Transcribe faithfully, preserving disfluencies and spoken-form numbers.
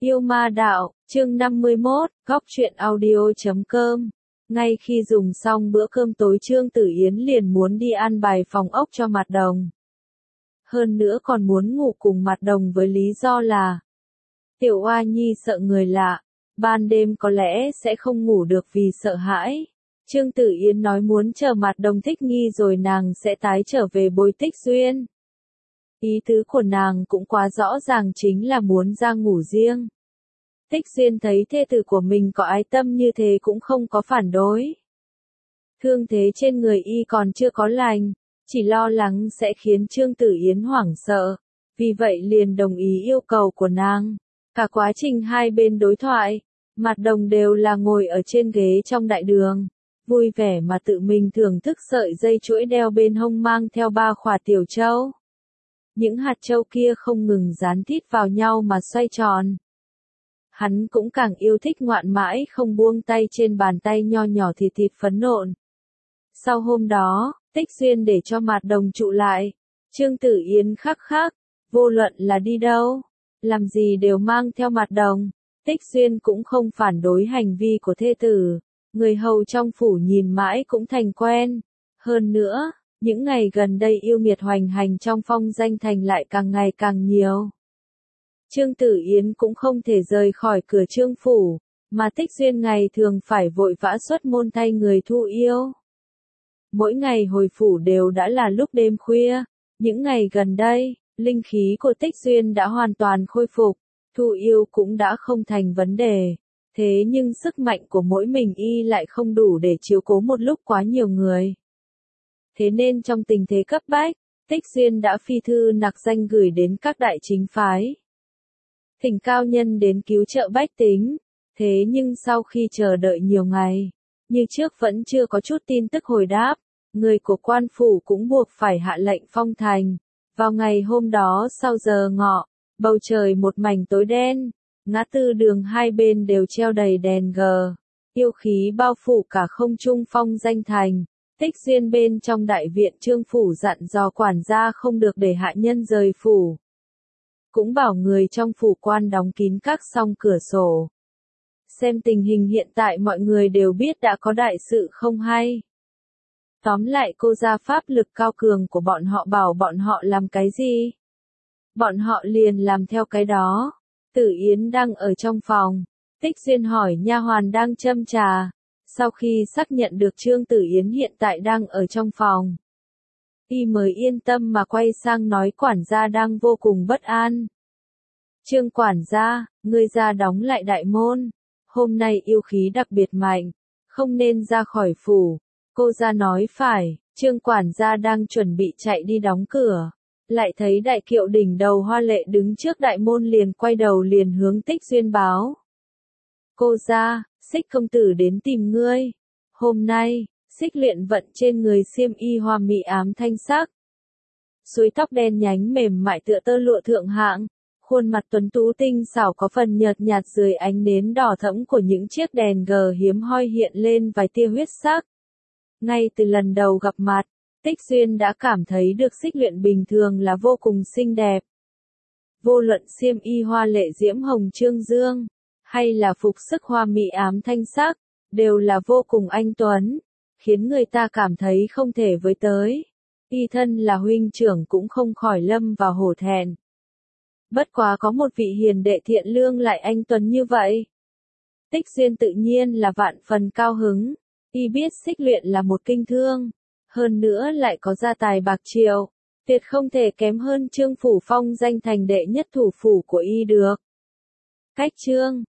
Yêu ma đạo, chương năm mươi mốt, góc truyện audio chấm com. Ngay khi dùng xong bữa cơm tối Trương Tử Yến liền muốn đi an bài phòng ốc cho Mạt Đồng. Hơn nữa còn muốn ngủ cùng Mạt Đồng với lý do là Tiểu Oa Nhi sợ người lạ, ban đêm có lẽ sẽ không ngủ được vì sợ hãi. Trương Tử Yến nói muốn chờ Mạt Đồng thích nghi rồi nàng sẽ tái trở về Bối Tích Xuyên. Ý tứ của nàng cũng quá rõ ràng, chính là muốn ra ngủ riêng. Tích Xuyên thấy thê tử của mình có ái tâm như thế cũng không có phản đối. Thương thế trên người y còn chưa có lành, chỉ lo lắng sẽ khiến Trương Tử Yến hoảng sợ, vì vậy liền đồng ý yêu cầu của nàng. Cả quá trình hai bên đối thoại, Mạt Đồng đều là ngồi ở trên ghế trong đại đường, vui vẻ mà tự mình thưởng thức sợi dây chuỗi đeo bên hông mang theo ba khỏa tiểu châu. Những hạt châu kia không ngừng dán tít vào nhau mà xoay tròn. Hắn cũng càng yêu thích ngoạn mãi không buông tay trên bàn tay nho nhỏ thịt thịt phấn nộn. Sau hôm đó, Tích Xuyên để cho Mạt Đồng trụ lại. Trương Tử Yến khắc khắc, vô luận là đi đâu, làm gì đều mang theo Mạt Đồng. Tích Xuyên cũng không phản đối hành vi của thê tử, người hầu trong phủ nhìn mãi cũng thành quen. Hơn nữa, những ngày gần đây yêu nghiệt hoành hành trong Phong Danh Thành lại càng ngày càng nhiều. Trương Tử Yến cũng không thể rời khỏi cửa Trương phủ, mà Tích Xuyên ngày thường phải vội vã xuất môn thay người thu yêu. Mỗi ngày hồi phủ đều đã là lúc đêm khuya, những ngày gần đây, linh khí của Tích Xuyên đã hoàn toàn khôi phục, thu yêu cũng đã không thành vấn đề. Thế nhưng sức mạnh của mỗi mình y lại không đủ để chiếu cố một lúc quá nhiều người. Thế nên trong tình thế cấp bách, Tích Xuyên đã phi thư nặc danh gửi đến các đại chính phái, thỉnh cao nhân đến cứu trợ bách tính. Thế nhưng sau khi chờ đợi nhiều ngày, như trước vẫn chưa có chút tin tức hồi đáp, người của quan phủ cũng buộc phải hạ lệnh phong thành. Vào ngày hôm đó sau giờ ngọ, bầu trời một mảnh tối đen, ngã tư đường hai bên đều treo đầy đèn gờ, yêu khí bao phủ cả không trung Phong Danh Thành. Tích Xuyên bên trong đại viện Trương phủ dặn dò quản gia không được để hạ nhân rời phủ. Cũng bảo người trong phủ quan đóng kín các song cửa sổ. Xem tình hình hiện tại mọi người đều biết đã có đại sự không hay. Tóm lại cô ra pháp lực cao cường của bọn họ bảo bọn họ làm cái gì, bọn họ liền làm theo cái đó. Tử Yến đang ở trong phòng, Tích Xuyên hỏi nha hoàn đang châm trà. Sau khi xác nhận được Trương Tử Yến hiện tại đang ở trong phòng, y mới yên tâm mà quay sang nói quản gia đang vô cùng bất an. Trương quản gia, ngươi ra đóng lại đại môn, hôm nay yêu khí đặc biệt mạnh, không nên ra khỏi phủ. Cô ra nói phải. Trương quản gia đang chuẩn bị chạy đi đóng cửa, lại thấy đại kiệu đỉnh đầu hoa lệ đứng trước đại môn, liền quay đầu liền hướng Tích Xuyên báo. Cô ra, Xích công tử đến tìm ngươi. Hôm nay, Xích luyện vận trên người xiêm y hoa mỹ ám thanh sắc, suối tóc đen nhánh mềm mại tựa tơ lụa thượng hạng, khuôn mặt tuấn tú tinh xảo có phần nhợt nhạt dưới ánh nến đỏ thẫm của những chiếc đèn gờ hiếm hoi hiện lên vài tia huyết sắc. Ngay từ lần đầu gặp mặt, Tích Xuyên đã cảm thấy được Xích luyện bình thường là vô cùng xinh đẹp. Vô luận xiêm y hoa lệ diễm hồng trương dương, hay là phục sức hoa mỹ ám thanh sắc, đều là vô cùng anh tuấn, khiến người ta cảm thấy không thể với tới. Y thân là huynh trưởng cũng không khỏi lâm vào hổ thẹn. Bất quá có một vị hiền đệ thiện lương lại anh tuấn như vậy. Tích Xuyên tự nhiên là vạn phần cao hứng. Y biết Xích luyện là một kinh thương, hơn nữa lại có gia tài bạc triệu, tuyệt không thể kém hơn Trương phủ Phong Danh Thành đệ nhất thủ phủ của y được. Cách Trương,